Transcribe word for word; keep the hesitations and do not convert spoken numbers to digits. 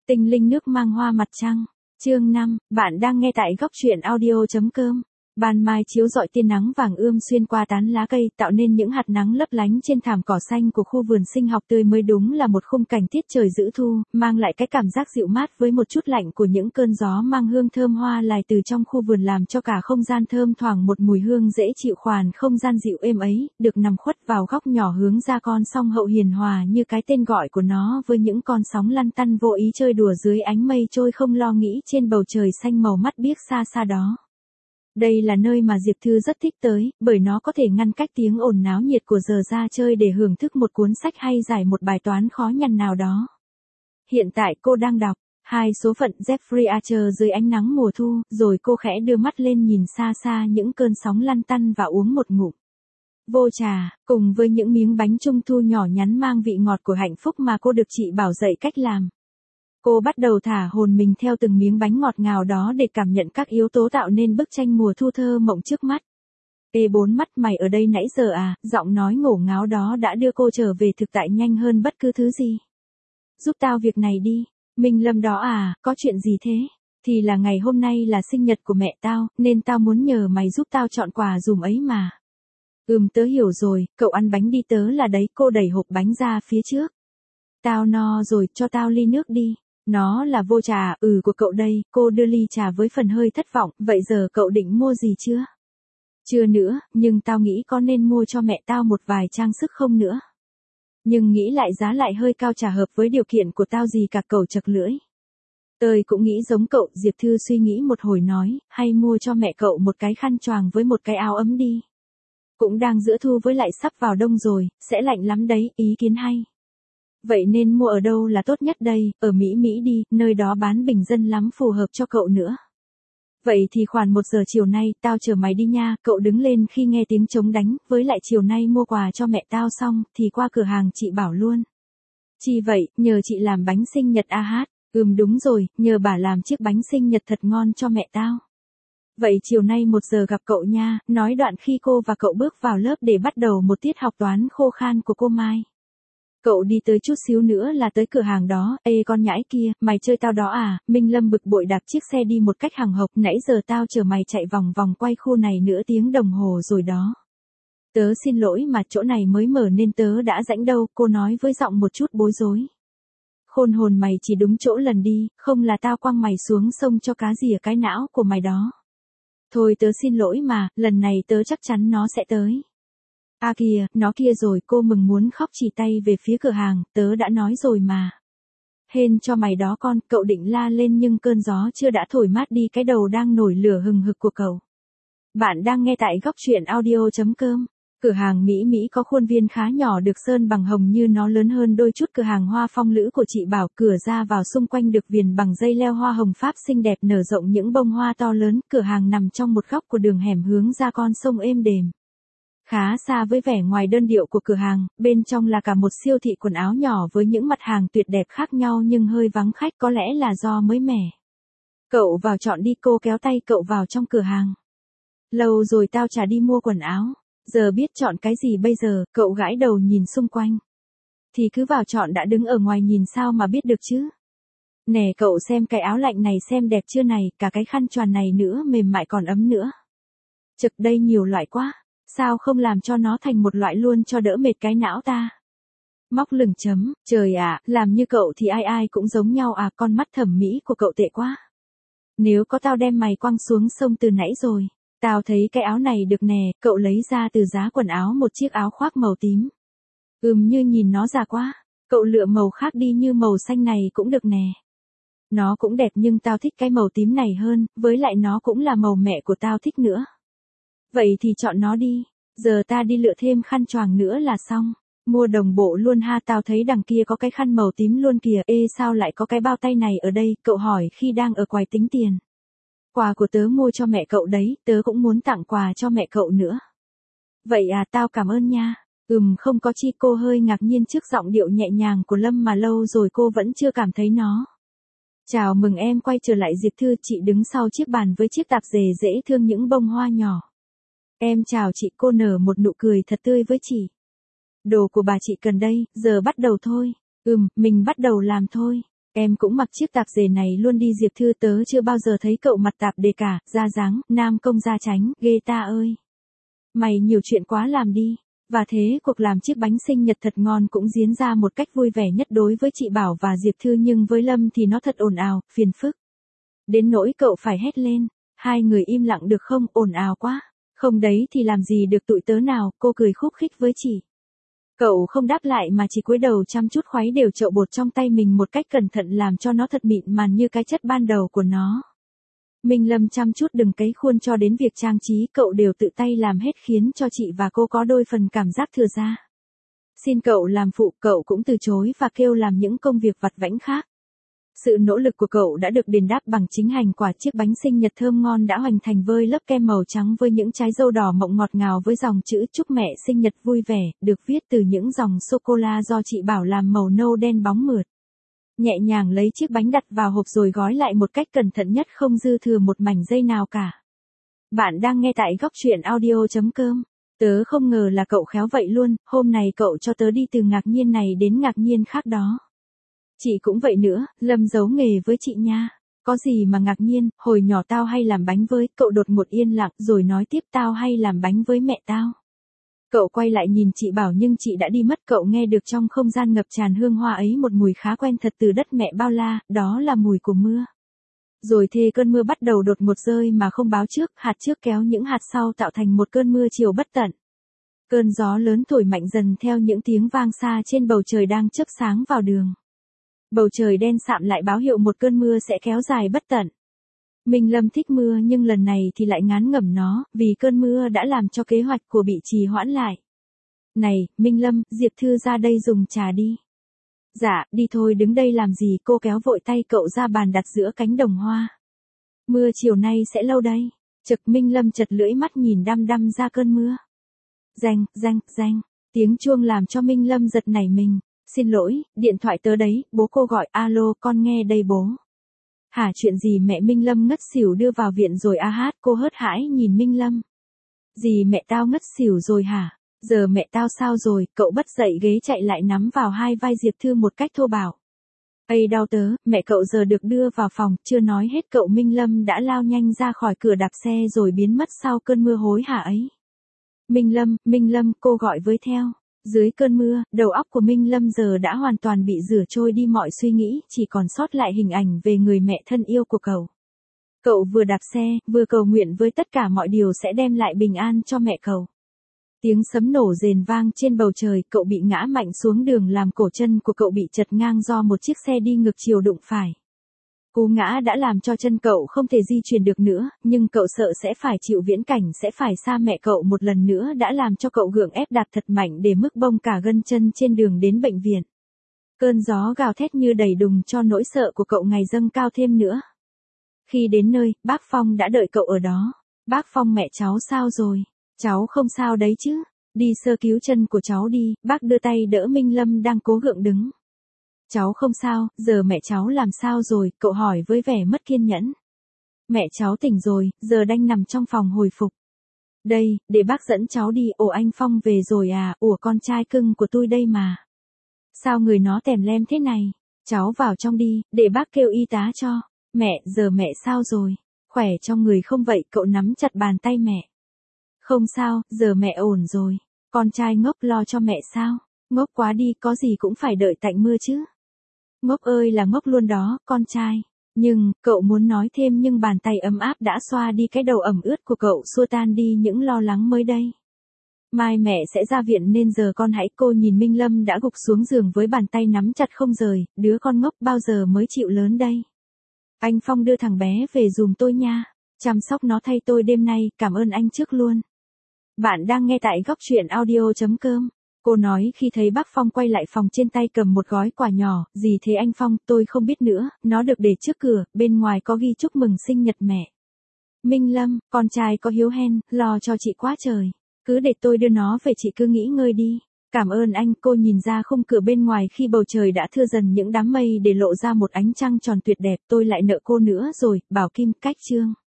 Tinh linh nước mang hoa mặt trăng. Chương năm, bạn đang nghe tại góc truyện audio chấm com. Ban mai chiếu rọi tia nắng vàng ươm xuyên qua tán lá cây, tạo nên những hạt nắng lấp lánh trên thảm cỏ xanh của khu vườn sinh học tươi mới, đúng là một khung cảnh tiết trời giữ thu, mang lại cái cảm giác dịu mát với một chút lạnh của những cơn gió mang hương thơm hoa lại từ trong khu vườn, làm cho cả không gian thơm thoảng một mùi hương dễ chịu. Khoản không gian dịu êm ấy, được nằm khuất vào góc nhỏ hướng ra con sông Hậu hiền hòa như cái tên gọi của nó, với những con sóng lăn tăn vô ý chơi đùa dưới ánh mây trôi không lo nghĩ trên bầu trời xanh màu mắt biếc xa xa đó. Đây là nơi mà Diệp Thư rất thích tới, bởi nó có thể ngăn cách tiếng ồn náo nhiệt của giờ ra chơi để hưởng thức một cuốn sách hay giải một bài toán khó nhằn nào đó. Hiện tại cô đang đọc hai số phận Jeffrey Archer dưới ánh nắng mùa thu, rồi cô khẽ đưa mắt lên nhìn xa xa những cơn sóng lăn tăn và uống một ngụm vô trà, cùng với những miếng bánh trung thu nhỏ nhắn mang vị ngọt của hạnh phúc mà cô được chị Bảo dạy cách làm. Cô bắt đầu thả hồn mình theo từng miếng bánh ngọt ngào đó để cảm nhận các yếu tố tạo nên bức tranh mùa thu thơ mộng trước mắt. Ê bốn mắt mày ở đây nãy giờ à, giọng nói ngổ ngáo đó đã đưa cô trở về thực tại nhanh hơn bất cứ thứ gì. Giúp tao việc này đi, Minh Lâm đó à, có chuyện gì thế? Thì là ngày hôm nay là sinh nhật của mẹ tao, nên tao muốn nhờ mày giúp tao chọn quà dùm ấy mà. Ừm tớ hiểu rồi, cậu ăn bánh đi tớ là đấy. Cô đẩy hộp bánh ra phía trước. Tao no rồi, cho tao ly nước đi. Nó là vô trà, ừ của cậu đây. Cô đưa ly trà với phần hơi thất vọng, vậy giờ cậu định mua gì chưa? Chưa nữa, nhưng tao nghĩ có nên mua cho mẹ tao một vài trang sức không nữa. Nhưng nghĩ lại giá lại hơi cao, chả hợp với điều kiện của tao gì cả. Cậu chật lưỡi. Tôi cũng nghĩ giống cậu. Diệp Thư suy nghĩ một hồi nói, hay mua cho mẹ cậu một cái khăn choàng với một cái áo ấm đi. Cũng đang giữa thu với lại sắp vào đông rồi, sẽ lạnh lắm đấy. Ý kiến hay. Vậy nên mua ở đâu là tốt nhất đây? Ở Mỹ Mỹ đi, nơi đó bán bình dân lắm, phù hợp cho cậu nữa. Vậy thì khoảng một giờ chiều nay, tao chờ mày đi nha. Cậu đứng lên khi nghe tiếng trống đánh, với lại chiều nay mua quà cho mẹ tao xong, thì qua cửa hàng chị Bảo luôn. Chi vậy, nhờ chị làm bánh sinh nhật a hát. Ừm đúng rồi, nhờ bà làm chiếc bánh sinh nhật thật ngon cho mẹ tao. Vậy chiều nay một giờ gặp cậu nha, nói đoạn khi cô và cậu bước vào lớp để bắt đầu một tiết học toán khô khan của cô Mai. Cậu đi tới chút xíu nữa là tới cửa hàng đó. Ê con nhãi kia, mày chơi tao đó à? Minh Lâm bực bội đạp chiếc xe đi một cách hằng hộc. Nãy giờ tao chờ mày chạy vòng vòng quay khu này nửa tiếng đồng hồ rồi đó. Tớ xin lỗi mà chỗ này mới mở nên tớ đã rãnh đâu, cô nói với giọng một chút bối rối. Khôn hồn mày chỉ đúng chỗ lần đi, không là tao quăng mày xuống sông cho cá rỉa cái não của mày đó. Thôi tớ xin lỗi mà, lần này tớ chắc chắn nó sẽ tới. À kìa, nó kia rồi. Cô mừng muốn khóc chỉ tay về phía cửa hàng, tớ đã nói rồi mà. Hên cho mày đó con. Cậu định la lên nhưng cơn gió chưa đã thổi mát đi cái đầu đang nổi lửa hừng hực của cậu. Bạn đang nghe tại góc truyện audio chấm com. Cửa hàng Mỹ Mỹ có khuôn viên khá nhỏ, được sơn bằng hồng như nó lớn hơn đôi chút cửa hàng hoa phong lữ của chị Bảo. Cửa ra vào xung quanh được viền bằng dây leo hoa hồng Pháp xinh đẹp nở rộng những bông hoa to lớn. Cửa hàng nằm trong một góc của đường hẻm hướng ra con sông êm đềm. Khá xa với vẻ ngoài đơn điệu của cửa hàng, bên trong là cả một siêu thị quần áo nhỏ với những mặt hàng tuyệt đẹp khác nhau nhưng hơi vắng khách, có lẽ là do mới mẻ. Cậu vào chọn đi, cô kéo tay cậu vào trong cửa hàng. Lâu rồi tao chả đi mua quần áo, giờ biết chọn cái gì bây giờ? Cậu gãi đầu nhìn xung quanh. Thì cứ vào chọn đã, đứng ở ngoài nhìn sao mà biết được chứ? Nè cậu xem cái áo lạnh này xem đẹp chưa này, cả cái khăn choàng này nữa, mềm mại còn ấm nữa. Trực đây nhiều loại quá. Sao không làm cho nó thành một loại luôn cho đỡ mệt cái não ta? Móc lửng chấm, trời ạ, làm như cậu thì ai ai cũng giống nhau à, con mắt thẩm mỹ của cậu tệ quá. Nếu có tao đem mày quăng xuống sông từ nãy rồi. Tao thấy cái áo này được nè, cậu lấy ra từ giá quần áo một chiếc áo khoác màu tím. Ừm như nhìn nó già quá, cậu lựa màu khác đi, như màu xanh này cũng được nè. Nó cũng đẹp nhưng tao thích cái màu tím này hơn, với lại nó cũng là màu mẹ của tao thích nữa. Vậy thì chọn nó đi, giờ ta đi lựa thêm khăn choàng nữa là xong. Mua đồng bộ luôn ha, tao thấy đằng kia có cái khăn màu tím luôn kìa. Ê sao lại có cái bao tay này ở đây? Cậu hỏi khi đang ở quầy tính tiền. Quà của tớ mua cho mẹ cậu đấy, tớ cũng muốn tặng quà cho mẹ cậu nữa. Vậy à, tao cảm ơn nha. Ừm không có chi. Cô hơi ngạc nhiên trước giọng điệu nhẹ nhàng của Lâm mà lâu rồi cô vẫn chưa cảm thấy nó. Chào mừng em quay trở lại. Diệp Thư, chị đứng sau chiếc bàn với chiếc tạp dề dễ thương những bông hoa nhỏ. Em chào chị. Cô nở một nụ cười thật tươi với chị. Đồ của bà chị cần đây, giờ bắt đầu thôi. Ừm, mình bắt đầu làm thôi. Em cũng mặc chiếc tạp dề này luôn đi Diệp Thư, tớ chưa bao giờ thấy cậu mặt tạp đề cả, ra dáng, nam công gia tránh, ghê ta ơi. Mày nhiều chuyện quá làm đi. Và thế cuộc làm chiếc bánh sinh nhật thật ngon cũng diễn ra một cách vui vẻ nhất đối với chị Bảo và Diệp Thư, nhưng với Lâm thì nó thật ồn ào, phiền phức. Đến nỗi cậu phải hét lên, hai người im lặng được không, ồn ào quá. Không đấy thì làm gì được tụi tớ nào, cô cười khúc khích với chị. Cậu không đáp lại mà chỉ cúi đầu chăm chút khuấy đều chậu bột trong tay mình một cách cẩn thận làm cho nó thật mịn màn như cái chất ban đầu của nó. Minh Lâm chăm chút đừng cấy khuôn cho đến việc trang trí cậu đều tự tay làm hết khiến cho chị và cô có đôi phần cảm giác thừa ra. Xin cậu làm phụ, cậu cũng từ chối và kêu làm những công việc vặt vãnh khác. Sự nỗ lực của cậu đã được đền đáp bằng chính hành quả, chiếc bánh sinh nhật thơm ngon đã hoành thành với lớp kem màu trắng với những trái dâu đỏ mọng ngọt ngào với dòng chữ chúc mẹ sinh nhật vui vẻ, được viết từ những dòng sô-cô-la do chị Bảo làm màu nâu đen bóng mượt. Nhẹ nhàng lấy chiếc bánh đặt vào hộp rồi gói lại một cách cẩn thận nhất, không dư thừa một mảnh dây nào cả. Bạn đang nghe tại góc truyện audio chấm com. Tớ không ngờ là cậu khéo vậy luôn, hôm nay cậu cho tớ đi từ ngạc nhiên này đến ngạc nhiên khác đó. Chị cũng vậy nữa, Lâm giấu nghề với chị nha. Có gì mà ngạc nhiên, hồi nhỏ tao hay làm bánh với, cậu đột ngột yên lặng rồi nói tiếp tao hay làm bánh với mẹ tao. Cậu quay lại nhìn chị Bảo nhưng chị đã đi mất, cậu nghe được trong không gian ngập tràn hương hoa ấy một mùi khá quen thật từ đất mẹ bao la, đó là mùi của mưa. Rồi thề cơn mưa bắt đầu đột ngột rơi mà không báo trước, hạt trước kéo những hạt sau tạo thành một cơn mưa chiều bất tận. Cơn gió lớn thổi mạnh dần theo những tiếng vang xa trên bầu trời đang chớp sáng vào đường. Bầu trời đen sạm lại báo hiệu một cơn mưa sẽ kéo dài bất tận. Minh Lâm thích mưa nhưng lần này thì lại ngán ngẩm nó, vì cơn mưa đã làm cho kế hoạch của bị trì hoãn lại. Này, Minh Lâm, Diệp Thư ra đây dùng trà đi. Dạ, đi thôi, đứng đây làm gì, cô kéo vội tay cậu ra bàn đặt giữa cánh đồng hoa. Mưa chiều nay sẽ lâu đây. Chực, Minh Lâm chật lưỡi mắt nhìn đăm đăm ra cơn mưa. Reng, reng, reng, tiếng chuông làm cho Minh Lâm giật nảy mình. Xin lỗi, điện thoại tớ đấy, bố cô gọi, alo, con nghe đây bố. Hả, chuyện gì mẹ? Minh Lâm ngất xỉu đưa vào viện rồi a hát, cô hớt hãi nhìn Minh Lâm. Gì mẹ tao ngất xỉu rồi hả? Giờ mẹ tao sao rồi? Cậu bất dậy ghế chạy lại nắm vào hai vai Diệp Thư một cách thô bạo. Ây đau tớ, mẹ cậu giờ được đưa vào phòng, chưa nói hết cậu Minh Lâm đã lao nhanh ra khỏi cửa đạp xe rồi biến mất sau cơn mưa hối hả ấy. Minh Lâm, Minh Lâm, cô gọi với theo. Dưới cơn mưa, đầu óc của Minh Lâm giờ đã hoàn toàn bị rửa trôi đi mọi suy nghĩ, chỉ còn sót lại hình ảnh về người mẹ thân yêu của cậu. Cậu vừa đạp xe, vừa cầu nguyện với tất cả mọi điều sẽ đem lại bình an cho mẹ cậu. Tiếng sấm nổ rền vang trên bầu trời, cậu bị ngã mạnh xuống đường làm cổ chân của cậu bị chật ngang do một chiếc xe đi ngược chiều đụng phải. Cú ngã đã làm cho chân cậu không thể di chuyển được nữa, nhưng cậu sợ sẽ phải chịu viễn cảnh sẽ phải xa mẹ cậu một lần nữa đã làm cho cậu gượng ép đạp thật mạnh để mức bông cả gân chân trên đường đến bệnh viện. Cơn gió gào thét như đầy đùng cho nỗi sợ của cậu ngày dâng cao thêm nữa. Khi đến nơi, bác Phong đã đợi cậu ở đó. Bác Phong, mẹ cháu sao rồi? Cháu không sao đấy chứ? Đi sơ cứu chân của cháu đi, bác đưa tay đỡ Minh Lâm đang cố gượng đứng. Cháu không sao, giờ mẹ cháu làm sao rồi? Cậu hỏi với vẻ mất kiên nhẫn. Mẹ cháu tỉnh rồi, giờ đang nằm trong phòng hồi phục. Đây, để bác dẫn cháu đi. Ồ, anh Phong về rồi à? Ủa, con trai cưng của tôi đây mà. Sao người nó tèm lem thế này? Cháu vào trong đi, để bác kêu y tá cho. Mẹ, giờ mẹ sao rồi? Khỏe trong người không vậy? Cậu nắm chặt bàn tay mẹ. Không sao, giờ mẹ ổn rồi. Con trai ngốc lo cho mẹ sao? Ngốc quá đi, có gì cũng phải đợi tạnh mưa chứ. Ngốc ơi là ngốc luôn đó, con trai. Nhưng, cậu muốn nói thêm nhưng bàn tay ấm áp đã xoa đi cái đầu ẩm ướt của cậu, xua tan đi những lo lắng mới đây. Mai mẹ sẽ ra viện nên giờ con hãy. Cô nhìn Minh Lâm đã gục xuống giường với bàn tay nắm chặt không rời, đứa con ngốc bao giờ mới chịu lớn đây. Anh Phong đưa thằng bé về giùm tôi nha, chăm sóc nó thay tôi đêm nay, cảm ơn anh trước luôn. Bạn đang nghe tại góc truyện audio chấm com. Cô nói khi thấy bác Phong quay lại phòng trên tay cầm một gói quà nhỏ. Gì thế anh Phong? Tôi không biết nữa, nó được để trước cửa, bên ngoài có ghi chúc mừng sinh nhật mẹ. Minh Lâm, con trai có hiếu hen, lo cho chị quá trời. Cứ để tôi đưa nó về, chị cứ nghỉ ngơi đi. Cảm ơn anh. Cô nhìn ra khung cửa bên ngoài khi bầu trời đã thưa dần những đám mây để lộ ra một ánh trăng tròn tuyệt đẹp. Tôi lại nợ cô nữa rồi, Bảo Kim, cách chương.